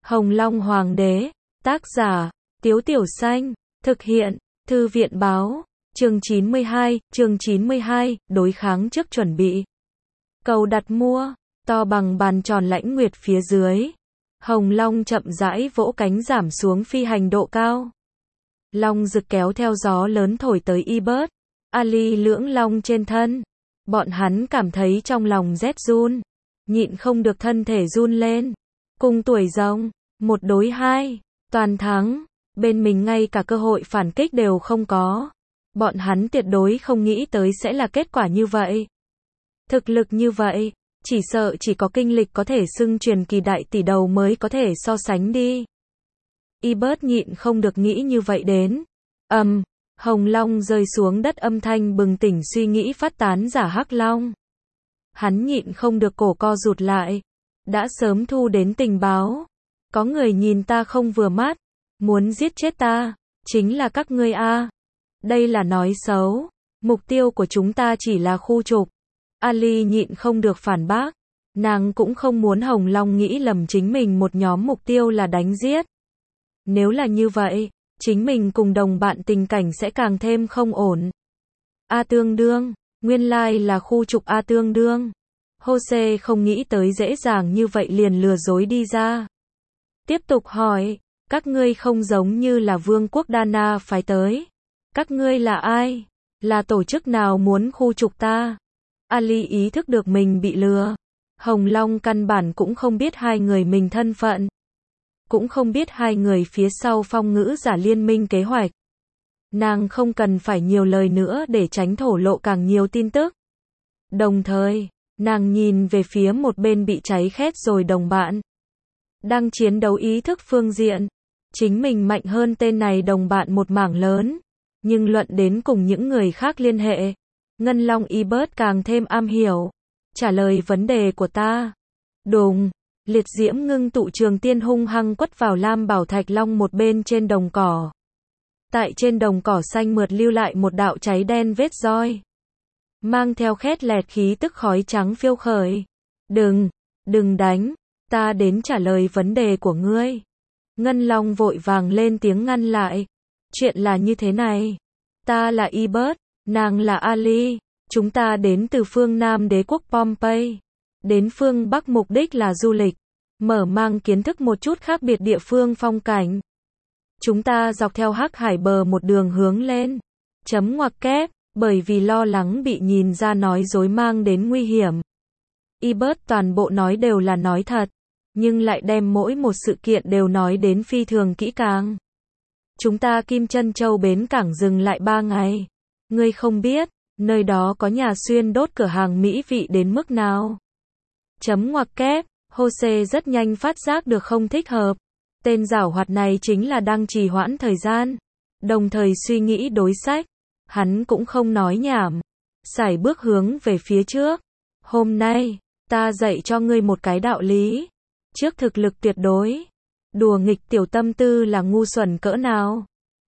Hồng Long Hoàng đế, tác giả, Tiếu Tiểu Xanh, thực hiện, Thư viện Báo, chương 92, đối kháng trước chuẩn bị. Cầu đặt mua, to bằng bàn tròn lãnh nguyệt phía dưới. Hồng Long chậm rãi vỗ cánh giảm xuống phi hành độ cao. Long rực kéo theo gió lớn thổi tới Ibert, Ali lưỡng long trên thân. Bọn hắn cảm thấy trong lòng rét run, nhịn không được thân thể run lên. Cùng tuổi rồng, 1 đối 2, toàn thắng, bên mình ngay cả cơ hội phản kích đều không có. Bọn hắn tuyệt đối không nghĩ tới sẽ là kết quả như vậy. Thực lực như vậy, chỉ sợ chỉ có kinh lịch có thể xưng truyền kỳ đại tỷ đầu mới có thể so sánh đi. Ibert nhịn không được nghĩ như vậy đến. Hồng Long rơi xuống đất âm thanh bừng tỉnh suy nghĩ phát tán giả Hắc Long. Hắn nhịn không được cổ co rụt lại. Đã sớm thu đến tình báo. Có người nhìn ta không vừa mắt, muốn giết chết ta, chính là các ngươi a. Đây là nói xấu. Mục tiêu của chúng ta chỉ là khu trục. Ali nhịn không được phản bác. Nàng cũng không muốn Hồng Long nghĩ lầm chính mình một nhóm mục tiêu là đánh giết. Nếu là như vậy, chính mình cùng đồng bạn tình cảnh sẽ càng thêm không ổn. A tương đương, nguyên lai là khu trục A tương đương. Jose không nghĩ tới dễ dàng như vậy liền lừa dối đi ra. Tiếp tục hỏi, các ngươi không giống như là vương quốc Dana phái tới. Các ngươi là ai? Là tổ chức nào muốn khu trục ta? Ali ý thức được mình bị lừa. Hồng Long căn bản cũng không biết hai người mình thân phận. Cũng không biết hai người phía sau phong ngữ giả liên minh kế hoạch. Nàng không cần phải nhiều lời nữa để tránh thổ lộ càng nhiều tin tức. Đồng thời, nàng nhìn về phía một bên bị cháy khét rồi đồng bạn. Đang chiến đấu ý thức phương diện. Chính mình mạnh hơn tên này đồng bạn một mảng lớn. Nhưng luận đến cùng những người khác liên hệ. Ngân Long Ibert càng thêm am hiểu. Trả lời vấn đề của ta. Đùng. Liệt diễm ngưng tụ trường tiên hung hăng quất vào Lam Bảo Thạch Long một bên trên đồng cỏ. Tại trên đồng cỏ xanh mượt lưu lại một đạo cháy đen vết roi. Mang theo khét lẹt khí tức khói trắng phiêu khởi. Đừng đánh, ta đến trả lời vấn đề của ngươi. Ngân Long vội vàng lên tiếng ngăn lại. Chuyện là như thế này. Ta là Ibert, nàng là Ali. Chúng ta đến từ phương Nam đế quốc Pompey. Đến phương Bắc mục đích là du lịch. Mở mang kiến thức một chút khác biệt địa phương phong cảnh. Chúng ta dọc theo Hắc Hải bờ một đường hướng lên. Chấm ngoặc kép, bởi vì lo lắng bị nhìn ra nói dối mang đến nguy hiểm. Ibert toàn bộ nói đều là nói thật. Nhưng lại đem mỗi một sự kiện đều nói đến phi thường kỹ càng. Chúng ta Kim Chân Châu bến cảng dừng lại 3 ngày. Ngươi không biết, nơi đó có nhà xuyên đốt cửa hàng mỹ vị đến mức nào. Chấm ngoặc kép, Jose rất nhanh phát giác được không thích hợp. Tên giảo hoạt này chính là đang trì hoãn thời gian. Đồng thời suy nghĩ đối sách. Hắn cũng không nói nhảm. Sải bước hướng về phía trước. Hôm nay, ta dạy cho ngươi một cái đạo lý. Trước thực lực tuyệt đối. Đùa nghịch tiểu tâm tư là ngu xuẩn cỡ nào.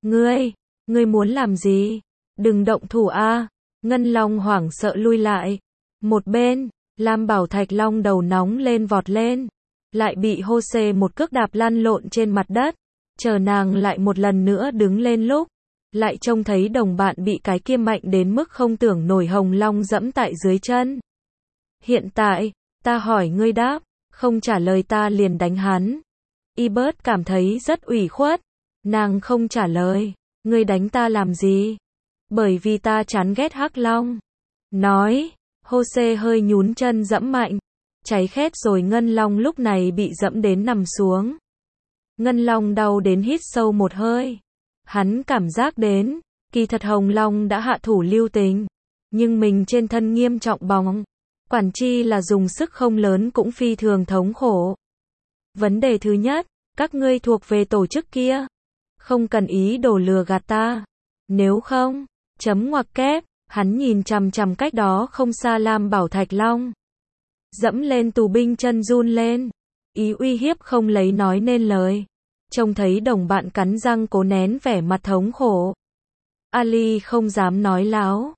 Ngươi muốn làm gì? Đừng động thủ a. Ngân Long hoảng sợ lui lại. Một bên, Lam Bảo Thạch Long đầu nóng lên vọt lên. Lại bị Jose một cước đạp lăn lộn trên mặt đất. Chờ nàng lại một lần nữa đứng lên lúc. Lại trông thấy đồng bạn bị cái kia mạnh đến mức không tưởng nổi Hồng Long dẫm tại dưới chân. Hiện tại, ta hỏi ngươi đáp. Không trả lời ta liền đánh hắn. Ibert cảm thấy rất ủy khuất. Nàng không trả lời. Ngươi đánh ta làm gì? Bởi vì ta chán ghét Hắc Long. Nói. Jose hơi nhún chân dẫm mạnh. Cháy khét rồi Ngân Long lúc này bị dẫm đến nằm xuống. Ngân Long đau đến hít sâu một hơi. Hắn cảm giác đến. Kỳ thật Hồng Long đã hạ thủ lưu tình. Nhưng mình trên thân nghiêm trọng bỏng. Quản chi là dùng sức không lớn cũng phi thường thống khổ. Vấn đề thứ nhất, các ngươi thuộc về tổ chức kia. Không cần ý đồ lừa gạt ta. Nếu không, chấm ngoặc kép, hắn nhìn chằm chằm cách đó không xa Lam Bảo Thạch Long. Dẫm lên tù binh chân run lên. Ý uy hiếp không lấy nói nên lời. Trông thấy đồng bạn cắn răng cố nén vẻ mặt thống khổ. Ali không dám nói láo.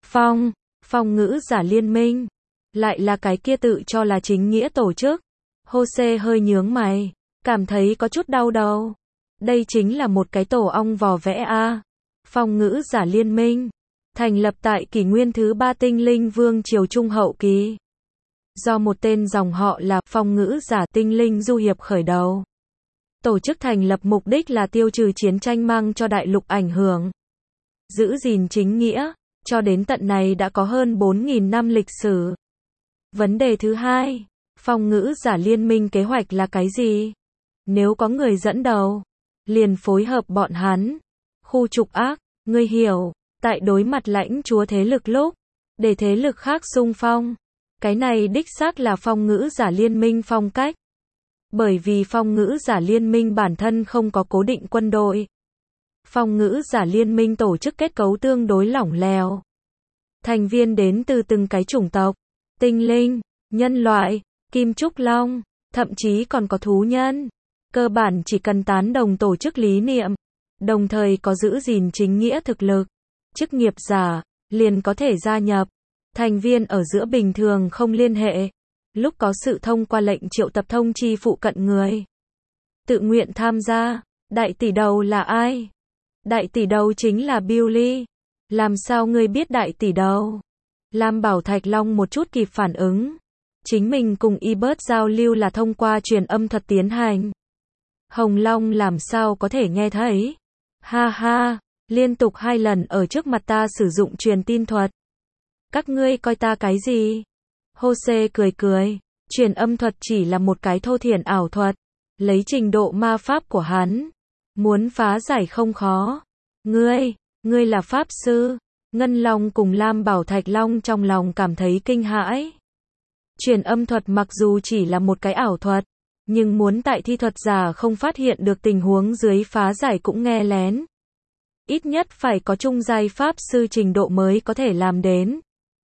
Phong ngữ giả liên minh. Lại là cái kia tự cho là chính nghĩa tổ chức. Jose hơi nhướng mày. cảm thấy có chút đau đầu. Đây chính là một cái tổ ong vò vẽ a. Phong ngữ giả liên minh, thành lập tại kỷ nguyên thứ 3 tinh linh vương triều trung hậu kỳ. Do một tên dòng họ là phong ngữ giả tinh linh du hiệp khởi đầu. Tổ chức thành lập mục đích là tiêu trừ chiến tranh mang cho đại lục ảnh hưởng, giữ gìn chính nghĩa, cho đến tận này đã có hơn 4.000 năm lịch sử. Vấn đề thứ hai, phong ngữ giả liên minh kế hoạch là cái gì? Nếu có người dẫn đầu, liền phối hợp bọn hắn. Khu trục ác, ngươi hiểu, tại đối mặt lãnh chúa thế lực lúc, để thế lực khác xung phong. Cái này đích xác là phong ngữ giả liên minh phong cách. Bởi vì phong ngữ giả liên minh bản thân không có cố định quân đội. Phong ngữ giả liên minh tổ chức kết cấu tương đối lỏng lẻo. Thành viên đến từ từng cái chủng tộc, tinh linh, nhân loại, kim trúc long, thậm chí còn có thú nhân. Cơ bản chỉ cần tán đồng tổ chức lý niệm, đồng thời có giữ gìn chính nghĩa thực lực, chức nghiệp giả, liền có thể gia nhập. Thành viên ở giữa bình thường không liên hệ, lúc có sự thông qua lệnh triệu tập thông chi phụ cận người. Tự nguyện tham gia, đại tỷ đầu là ai? Đại tỷ đầu chính là Billy. Làm sao ngươi biết đại tỷ đầu? Lam Bảo Thạch Long một chút kịp phản ứng. Chính mình cùng Ebert giao lưu là thông qua truyền âm thuật tiến hành. Hồng Long làm sao có thể nghe thấy? Ha ha, liên tục 2 lần ở trước mặt ta sử dụng truyền tin thuật. Các ngươi coi ta cái gì? Jose cười cười, truyền âm thuật chỉ là một cái thô thiển ảo thuật, lấy trình độ ma pháp của hắn, muốn phá giải không khó. Ngươi là pháp sư? Ngân Long cùng Lam Bảo Thạch Long trong lòng cảm thấy kinh hãi. Truyền âm thuật mặc dù chỉ là một cái ảo thuật, nhưng muốn tại thi thuật giả không phát hiện được tình huống dưới phá giải cũng nghe lén. Ít nhất phải có trung giai pháp sư trình độ mới có thể làm đến.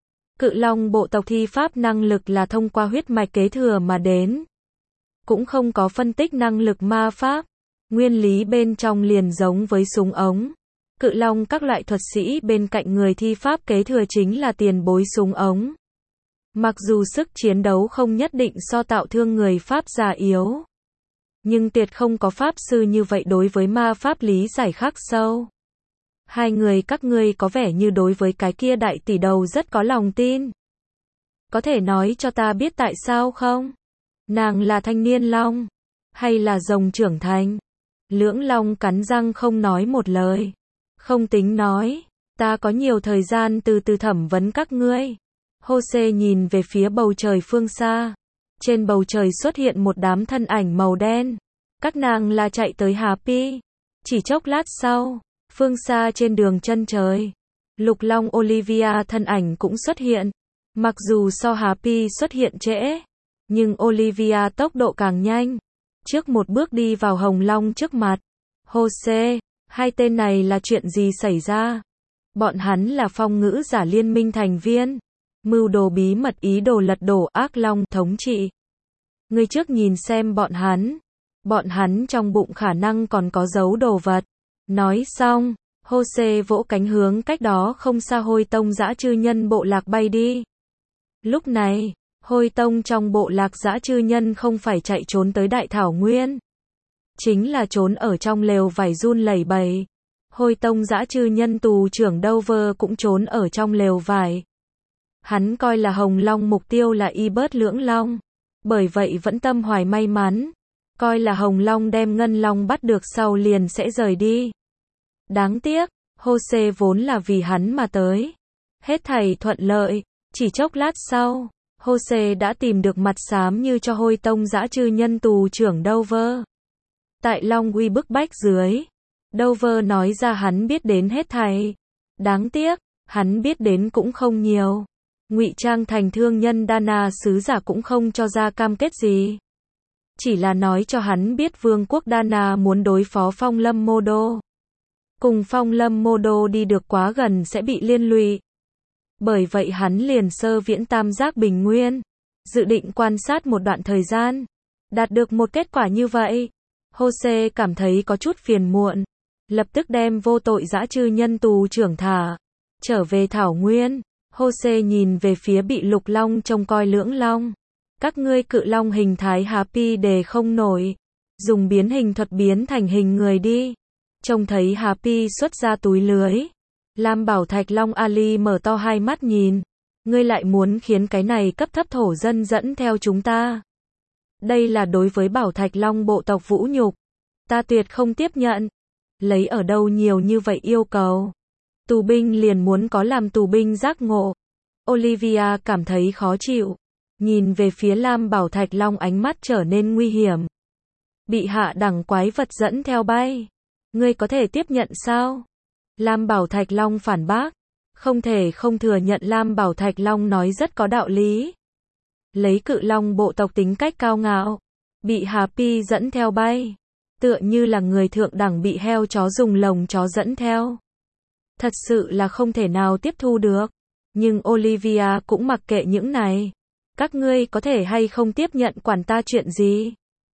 Cự Long bộ tộc thi pháp năng lực là thông qua huyết mạch kế thừa mà đến. Cũng không có phân tích năng lực ma pháp. Nguyên lý bên trong liền giống với súng ống. Cự Long các loại thuật sĩ bên cạnh người thi pháp kế thừa chính là tiền bối súng ống. Mặc dù sức chiến đấu không nhất định so tạo thương người pháp già yếu, nhưng tuyệt không có pháp sư như vậy đối với ma pháp lý giải khắc sâu. Hai người các ngươi có vẻ như đối với cái kia đại tỷ đầu rất có lòng tin. Có thể nói cho ta biết tại sao không? Nàng là thanh niên long, hay là rồng trưởng thành? Lưỡng Long cắn răng không nói một lời. Không tính nói, ta có nhiều thời gian từ từ thẩm vấn các ngươi. Jose nhìn về phía bầu trời phương xa. Trên bầu trời xuất hiện một đám thân ảnh màu đen. Các nàng là chạy tới Happy. Chỉ chốc lát sau, phương xa trên đường chân trời, Lục Long Olivia thân ảnh cũng xuất hiện. Mặc dù so Happy xuất hiện trễ, nhưng Olivia tốc độ càng nhanh. Trước một bước đi vào Hồng Long trước mặt. Jose, hai tên này là chuyện gì xảy ra? Bọn hắn là phong ngữ giả liên minh thành viên. Mưu đồ bí mật ý đồ lật đổ ác long thống trị. Ngươi trước nhìn xem bọn hắn. Bọn hắn trong bụng khả năng còn có giấu đồ vật. Nói xong, Jose vỗ cánh hướng cách đó không xa Hôi Tông dã chư nhân bộ lạc bay đi. Lúc này, Hôi Tông trong bộ lạc dã chư nhân không phải chạy trốn tới Đại Thảo Nguyên, chính là trốn ở trong lều vải run lẩy bẩy. Hôi Tông dã chư nhân tù trưởng Dover cũng trốn ở trong lều vải. Hắn coi là Hồng Long mục tiêu là Ebert Lưỡng Long, bởi vậy vẫn tâm hoài may mắn, coi là Hồng Long đem Ngân Long bắt được sau liền sẽ rời đi. Đáng tiếc, Jose vốn là vì hắn mà tới. Hết thảy thuận lợi, chỉ chốc lát sau, Jose đã tìm được mặt xám như cho Hôi Tông dã chư nhân tù trưởng Dover. Tại Long uy bức bách dưới, Dover nói ra hắn biết đến hết thảy. Đáng tiếc, hắn biết đến cũng không nhiều. Ngụy trang thành thương nhân Dana sứ giả cũng không cho ra cam kết gì. Chỉ là nói cho hắn biết vương quốc Dana muốn đối phó Phong Lâm Mô Đô. Cùng Phong Lâm Mô Đô đi được quá gần sẽ bị liên lụy. Bởi vậy hắn liền sơ viễn tam giác bình nguyên. Dự định quan sát một đoạn thời gian. Đạt được một kết quả như vậy. Jose cảm thấy có chút phiền muộn. Lập tức đem vô tội dã chư nhân tù trưởng thả. Trở về Thảo Nguyên. Jose nhìn về phía bị Lục Long trông coi Lưỡng Long. Các ngươi Cự Long hình thái Happy đề không nổi. dùng biến hình thuật biến thành hình người đi. Trông thấy Happy xuất ra túi lưới. Lam Bảo Thạch Long Ali mở to hai mắt nhìn. Ngươi lại muốn khiến cái này cấp thấp thổ dân dẫn theo chúng ta. Đây là đối với Bảo Thạch Long bộ tộc vũ nhục. Ta tuyệt không tiếp nhận. Lấy ở đâu nhiều như vậy yêu cầu. Tù binh liền muốn có làm tù binh giác ngộ. Olivia cảm thấy khó chịu. Nhìn về phía Lam Bảo Thạch Long ánh mắt trở nên nguy hiểm. Bị hạ đẳng quái vật dẫn theo bay. Ngươi có thể tiếp nhận sao? Lam Bảo Thạch Long phản bác. Không thể không thừa nhận Lam Bảo Thạch Long nói rất có đạo lý. Lấy cự long bộ tộc tính cách cao ngạo. Bị Happy dẫn theo bay. Tựa như là người thượng đẳng bị heo chó dùng lồng chó dẫn theo. Thật sự là không thể nào tiếp thu được. Nhưng Olivia cũng mặc kệ những này. Các ngươi có thể hay không tiếp nhận quản ta chuyện gì?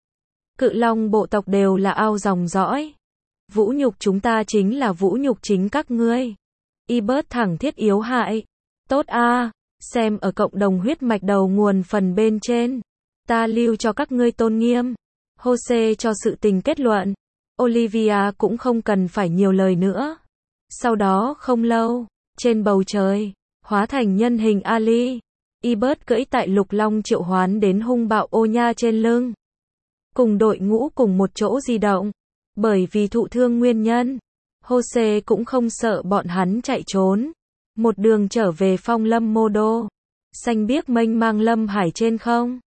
Cự long bộ tộc đều là ao dòng dõi. Vũ nhục chúng ta chính là vũ nhục chính các ngươi. Ebert thẳng thiết yếu hại. Tốt a, xem ở cộng đồng huyết mạch đầu nguồn phần bên trên. Ta lưu cho các ngươi tôn nghiêm. Jose cho sự tình kết luận. Olivia cũng không cần phải nhiều lời nữa. Sau đó không lâu, trên bầu trời, hóa thành nhân hình Ali. Ebert cưỡi tại lục long triệu hoán đến hung bạo ô nha trên lưng. Cùng đội ngũ cùng một chỗ di động. Bởi vì thụ thương nguyên nhân, Jose cũng không sợ bọn hắn chạy trốn. Một đường trở về phong lâm mô đô. Xanh biếc mênh mang lâm hải trên không.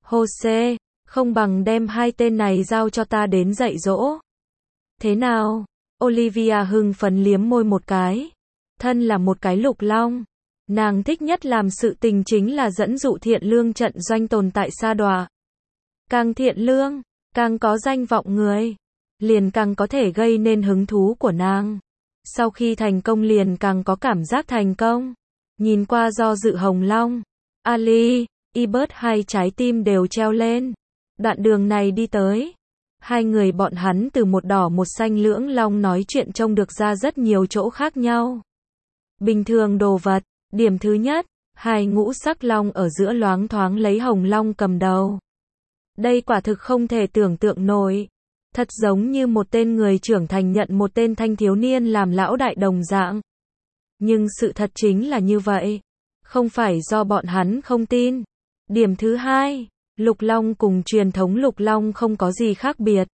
Jose, không bằng đem hai tên này giao cho ta đến dạy dỗ. Thế nào? Olivia hưng phấn liếm môi một cái. Thân là một cái lục long. Nàng thích nhất làm sự tình chính là dẫn dụ thiện lương trận doanh tồn tại sa đọa. Càng thiện lương, càng có danh vọng người. Liền càng có thể gây nên hứng thú của nàng. Sau khi thành công liền càng có cảm giác thành công. Nhìn qua do dự hồng long. Ali, Ebert hai trái tim đều treo lên. Đoạn đường này đi tới. Hai người bọn hắn từ một đỏ một xanh lưỡng long nói chuyện trông được ra rất nhiều chỗ khác nhau. Bình thường đồ vật. Điểm thứ nhất, hai ngũ sắc long ở giữa loáng thoáng lấy hồng long cầm đầu. Đây quả thực không thể tưởng tượng nổi. Thật giống như một tên người trưởng thành nhận một tên thanh thiếu niên làm lão đại đồng dạng. Nhưng sự thật chính là như vậy. Không phải do bọn hắn không tin. Điểm thứ hai, lục long cùng truyền thống lục long không có gì khác biệt.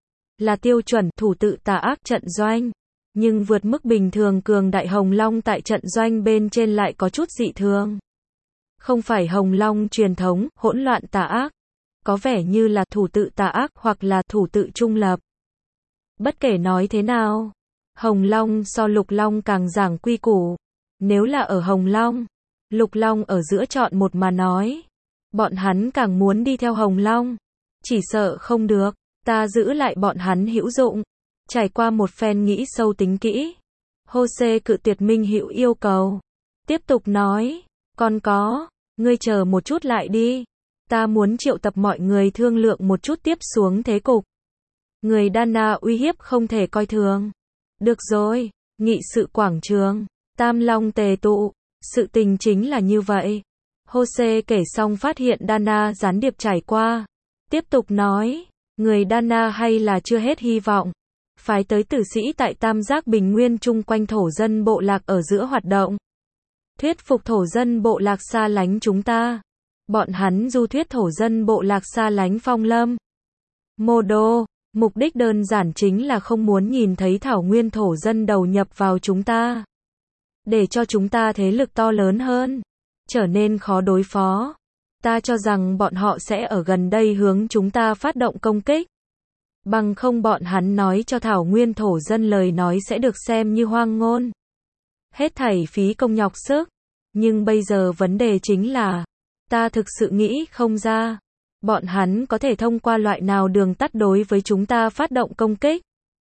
Là tiêu chuẩn thủ tự tà ác trận doanh. Nhưng vượt mức bình thường cường đại hồng long tại trận doanh bên trên lại có chút dị thường. Không phải hồng long truyền thống, hỗn loạn tà ác. Có vẻ như là thủ tự tà ác hoặc là thủ tự trung lập. Bất kể nói thế nào, hồng long so lục long càng giảng quy củ. Nếu là ở hồng long, lục long ở giữa chọn một mà nói. Bọn hắn càng muốn đi theo hồng long. Chỉ sợ không được, ta giữ lại bọn hắn hữu dụng. Trải qua một phen nghĩ sâu tính kỹ. Jose cự tuyệt Minh Hữu yêu cầu. Tiếp tục nói, còn có, ngươi chờ một chút lại đi. Ta muốn triệu tập mọi người thương lượng một chút tiếp xuống thế cục. Người Dana uy hiếp không thể coi thường. Được rồi, nghị sự quảng trường, Tam Long tề tụ, sự tình chính là như vậy. Jose kể xong phát hiện Dana gián điệp trải qua. Tiếp tục nói, người Dana hay là chưa hết hy vọng. Phái tới tử sĩ tại Tam Giác Bình Nguyên chung quanh thổ dân bộ lạc ở giữa hoạt động. Thuyết phục thổ dân bộ lạc xa lánh chúng ta. Bọn hắn du thuyết thổ dân bộ lạc xa lánh phong lâm. Mô đô, mục đích đơn giản chính là không muốn nhìn thấy thảo nguyên thổ dân đầu nhập vào chúng ta. Để cho chúng ta thế lực to lớn hơn. Trở nên khó đối phó. Ta cho rằng bọn họ sẽ ở gần đây hướng chúng ta phát động công kích. Bằng không bọn hắn nói cho thảo nguyên thổ dân lời nói sẽ được xem như hoang ngôn. Hết thảy phí công nhọc sức. Nhưng bây giờ vấn đề chính là, ta thực sự nghĩ không ra. Bọn hắn có thể thông qua loại nào đường tắt đối với chúng ta phát động công kích.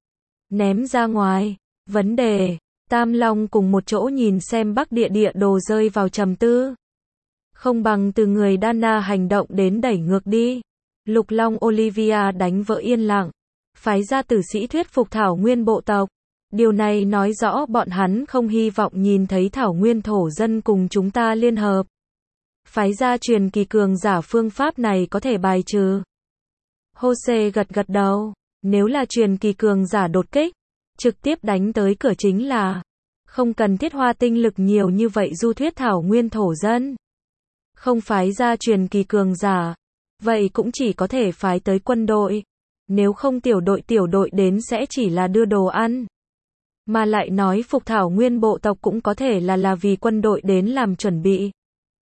Ném ra ngoài. Vấn đề, Tam Long cùng một chỗ nhìn xem Bắc địa đồ rơi vào trầm tư. Không bằng từ người Dana hành động đến đẩy ngược đi. Lục Long Olivia đánh vỡ yên lặng. Phái ra tử sĩ thuyết phục thảo nguyên bộ tộc. Điều này nói rõ bọn hắn không hy vọng nhìn thấy thảo nguyên thổ dân cùng chúng ta liên hợp. Phái ra truyền kỳ cường giả phương pháp này có thể bài trừ. Jose gật gật đầu. Nếu là truyền kỳ cường giả đột kích, trực tiếp đánh tới cửa chính là. Không cần thiết hoa tinh lực nhiều như vậy du thuyết thảo nguyên thổ dân. Không phái ra truyền kỳ cường giả. Vậy cũng chỉ có thể phái tới quân đội. Nếu không tiểu đội đến sẽ chỉ là đưa đồ ăn. Mà lại nói phục thảo nguyên bộ tộc cũng có thể là vì quân đội đến làm chuẩn bị.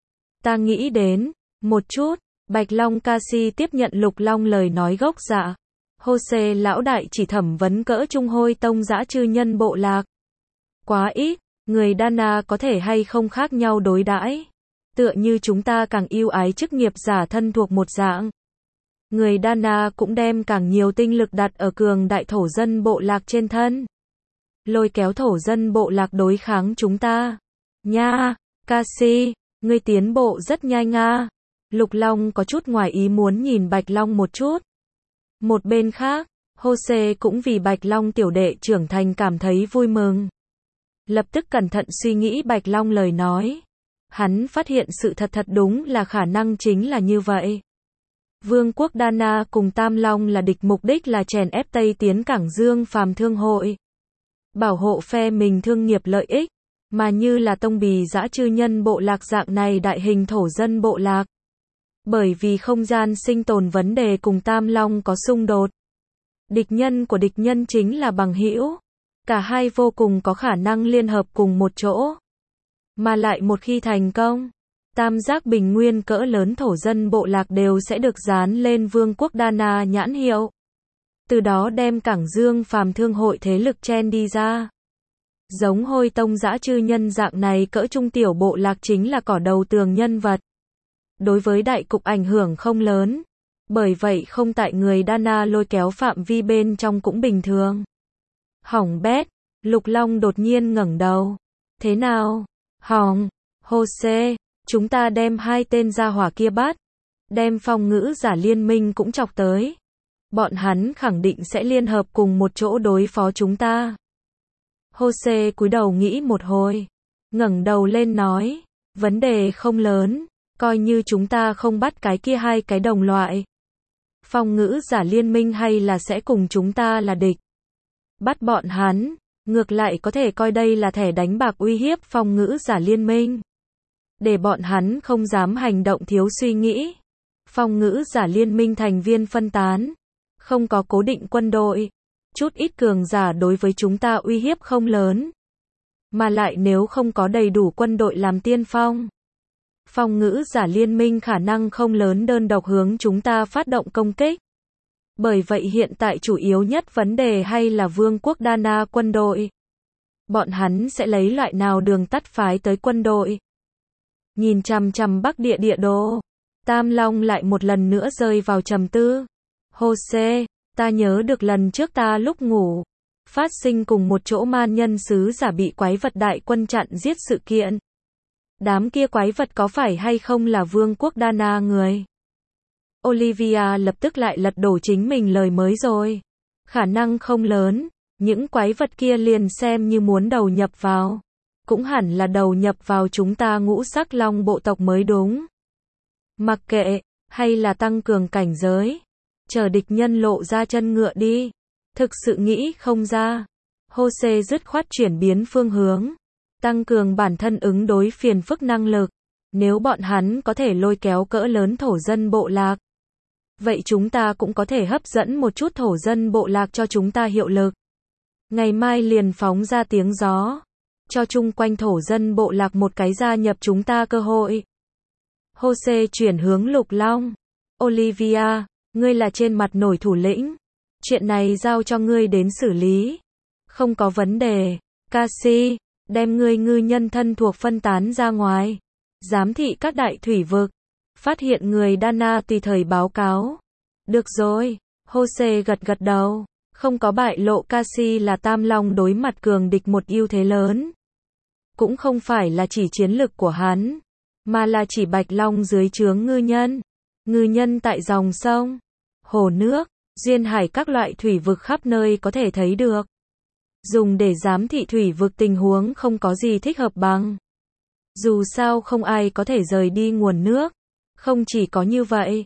Ta nghĩ đến, một chút, Bạch Long ca si tiếp nhận Lục Long lời nói gốc dạ. Jose lão đại chỉ thẩm vấn cỡ trung hôi tông dã chư nhân bộ lạc. Quá ít, người Dana có thể hay không khác nhau đối đãi. Tựa như chúng ta càng yêu ái chức nghiệp giả thân thuộc một dạng. Người Dana cũng đem càng nhiều tinh lực đặt ở cường đại thổ dân bộ lạc trên thân. Lôi kéo thổ dân bộ lạc đối kháng chúng ta. Nha, Cassie, ngươi tiến bộ rất nhanh à. Lục Long có chút ngoài ý muốn nhìn Bạch Long một chút. Một bên khác, Jose cũng vì Bạch Long tiểu đệ trưởng thành cảm thấy vui mừng. Lập tức cẩn thận suy nghĩ Bạch Long lời nói. Hắn phát hiện sự thật đúng là khả năng chính là như vậy. Vương quốc Dana cùng Tam Long là địch, mục đích là chèn ép Tây tiến Cảng Dương phàm thương hội. Bảo hộ phe mình thương nghiệp lợi ích, mà như là tông bì dã chư nhân bộ lạc dạng này đại hình thổ dân bộ lạc. Bởi vì không gian sinh tồn vấn đề cùng Tam Long có xung đột. Địch nhân của địch nhân chính là bằng hữu. Cả hai vô cùng có khả năng liên hợp cùng một chỗ. Mà lại một khi thành công, tam giác bình nguyên cỡ lớn thổ dân bộ lạc đều sẽ được dán lên Vương quốc Dana nhãn hiệu. Từ đó đem Cảng Dương phàm thương hội thế lực chen đi ra. Giống hôi tông dã chư nhân dạng này cỡ trung tiểu bộ lạc chính là cỏ đầu tường nhân vật. Đối với đại cục ảnh hưởng không lớn. Bởi vậy không tại người Dana lôi kéo phạm vi bên trong cũng bình thường. Hỏng bét, Lục Long đột nhiên ngẩng đầu. Thế nào? Hỏng, Jose, chúng ta đem hai tên gia hỏa kia bắt. Đem phong ngữ giả liên minh cũng chọc tới. Bọn hắn khẳng định sẽ liên hợp cùng một chỗ đối phó chúng ta. Jose cúi đầu nghĩ một hồi. Ngẩng đầu lên nói. Vấn đề không lớn. Coi như chúng ta không bắt cái kia hai cái đồng loại. Phong ngữ giả liên minh hay là sẽ cùng chúng ta là địch. Bắt bọn hắn. Ngược lại có thể coi đây là thẻ đánh bạc uy hiếp phong ngữ giả liên minh. Để bọn hắn không dám hành động thiếu suy nghĩ. Phong ngữ giả liên minh thành viên phân tán. Không có cố định quân đội. Chút ít cường giả đối với chúng ta uy hiếp không lớn. Mà lại nếu không có đầy đủ quân đội làm tiên phong. Phong ngữ giả liên minh khả năng không lớn đơn độc hướng chúng ta phát động công kích. Bởi vậy hiện tại chủ yếu nhất vấn đề hay là Vương quốc Dana quân đội. Bọn hắn sẽ lấy loại nào đường tắt phái tới quân đội. Nhìn chằm chằm Bắc địa địa đồ. Tam Long lại một lần nữa rơi vào trầm tư. Jose, ta nhớ được lần trước ta lúc ngủ. Phát sinh cùng một chỗ man nhân sứ giả bị quái vật đại quân chặn giết sự kiện. Đám kia quái vật có phải hay không là Vương quốc Dana người? Olivia lập tức lại lật đổ chính mình lời mới rồi. Khả năng không lớn, những quái vật kia liền xem như muốn đầu nhập vào. Cũng hẳn là đầu nhập vào chúng ta ngũ sắc long bộ tộc mới đúng. Mặc kệ, hay là tăng cường cảnh giới. Chờ địch nhân lộ ra chân ngựa đi. Thực sự nghĩ không ra. Jose dứt khoát chuyển biến phương hướng. Tăng cường bản thân ứng đối phiền phức năng lực. Nếu bọn hắn có thể lôi kéo cỡ lớn thổ dân bộ lạc. Vậy chúng ta cũng có thể hấp dẫn một chút thổ dân bộ lạc cho chúng ta hiệu lực. Ngày mai liền phóng ra tiếng gió. Cho chung quanh thổ dân bộ lạc một cái gia nhập chúng ta cơ hội. Jose chuyển hướng Lục Long. Olivia, ngươi là trên mặt nổi thủ lĩnh. Chuyện này giao cho ngươi đến xử lý. Không có vấn đề. Cassie, đem ngươi ngư nhân thân thuộc phân tán ra ngoài. Giám thị các đại thủy vực. Phát hiện người Dana tùy thời báo cáo. Được rồi. Jose gật gật đầu. Không có bại lộ Cassie là Tam Long đối mặt cường địch một ưu thế lớn. Cũng không phải là chỉ chiến lực của hắn. Mà là chỉ Bạch Long dưới trướng ngư nhân. Ngư nhân tại dòng sông, hồ nước, duyên hải các loại thủy vực khắp nơi có thể thấy được. Dùng để giám thị thủy vực tình huống không có gì thích hợp bằng. Dù sao không ai có thể rời đi nguồn nước. Không chỉ có như vậy,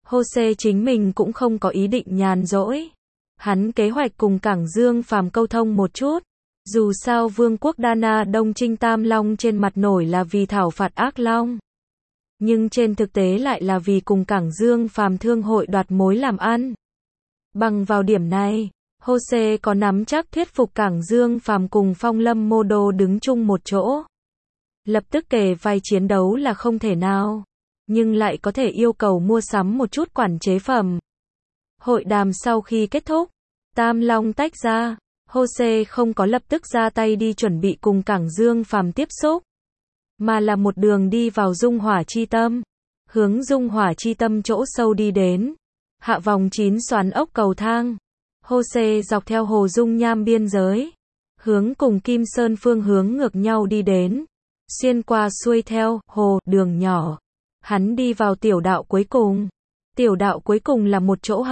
Jose chính mình cũng không có ý định nhàn rỗi. Hắn kế hoạch cùng Cảng Dương Phàm câu thông một chút. Dù sao Vương quốc Đana Đông chinh Tam Long trên mặt nổi là vì thảo phạt ác long. Nhưng trên thực tế lại là vì cùng Cảng Dương Phàm thương hội đoạt mối làm ăn. Bằng vào điểm này, Jose có nắm chắc thuyết phục Cảng Dương Phàm cùng Phong Lâm Mô Đô đứng chung một chỗ. Lập tức kề vai chiến đấu là không thể nào, nhưng lại có thể yêu cầu mua sắm một chút quản chế phẩm. Hội đàm sau khi kết thúc, Tam Long tách ra, Jose không có lập tức ra tay đi chuẩn bị cùng Cảng Dương Phàm tiếp xúc, mà là một đường đi vào Dung Hỏa Chi Tâm, hướng Dung Hỏa Chi Tâm chỗ sâu đi đến, hạ vòng 9 xoắn ốc cầu thang. Jose dọc theo hồ dung nham biên giới, hướng cùng Kim Sơn phương hướng ngược nhau đi đến, xuyên qua xuôi theo hồ đường nhỏ, hắn đi vào tiểu đạo cuối cùng. Tiểu đạo cuối cùng là một chỗ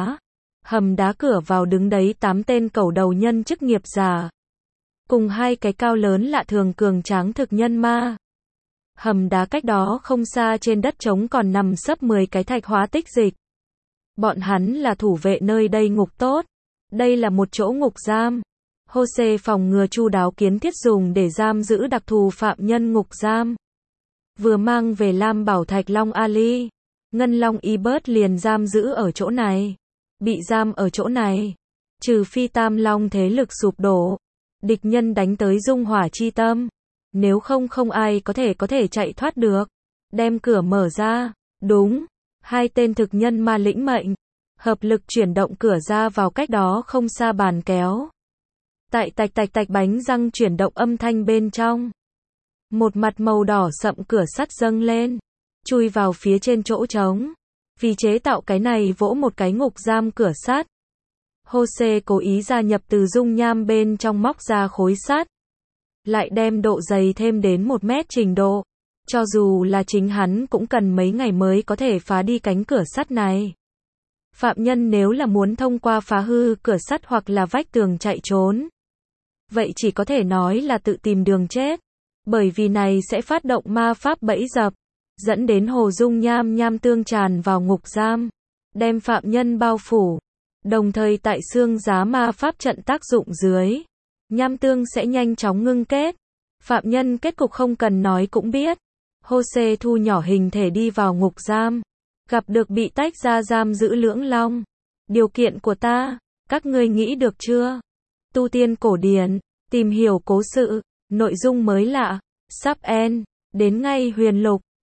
hầm đá cửa vào đứng đấy 8 tên cẩu đầu nhân chức nghiệp giả, cùng 2 cái cao lớn lạ thường cường tráng thực nhân ma. Hầm đá cách đó không xa trên đất trống còn nằm sấp 10 cái thạch hóa tích dịch. Bọn hắn là thủ vệ nơi đây ngục tốt. Đây là một chỗ ngục giam. Jose phòng ngừa chu đáo kiến thiết dùng để giam giữ đặc thù phạm nhân ngục giam. Vừa mang về Lam Bảo Thạch Long Ali, Ngân Long Ibert liền giam giữ ở chỗ này. Bị giam ở chỗ này, trừ phi Tam Long thế lực sụp đổ, địch nhân đánh tới Dung Hỏa Chi Tâm, nếu không không ai có thể chạy thoát được. Đem cửa mở ra, đúng, 2 tên thực nhân ma lĩnh mệnh, hợp lực chuyển động cửa ra vào cách đó không xa bàn kéo. Tại tạch tạch tạch bánh răng chuyển động âm thanh bên trong. Một mặt màu đỏ sậm cửa sắt dâng lên, chui vào phía trên chỗ trống. Vì chế tạo cái này vỗ một cái ngục giam cửa sắt. Jose cố ý gia nhập từ dung nham bên trong móc ra khối sắt, lại đem độ dày thêm đến 1 mét trình độ. Cho dù là chính hắn cũng cần mấy ngày mới có thể phá đi cánh cửa sắt này. Phạm nhân nếu là muốn thông qua phá hư cửa sắt hoặc là vách tường chạy trốn, vậy chỉ có thể nói là tự tìm đường chết. Bởi vì này sẽ phát động ma pháp bẫy dập, dẫn đến hồ dung nham tương tràn vào ngục giam, đem phạm nhân bao phủ. Đồng thời tại xương giá ma pháp trận tác dụng dưới, nham tương sẽ nhanh chóng ngưng kết. Phạm nhân kết cục không cần nói cũng biết. Jose thu nhỏ hình thể đi vào ngục giam, gặp được bị tách ra giam giữ Lưỡng Long. Điều kiện của ta, các ngươi nghĩ được chưa? Tu tiên cổ điển, tìm hiểu cố sự, nội dung mới lạ, sắp end, đến ngay huyền lục.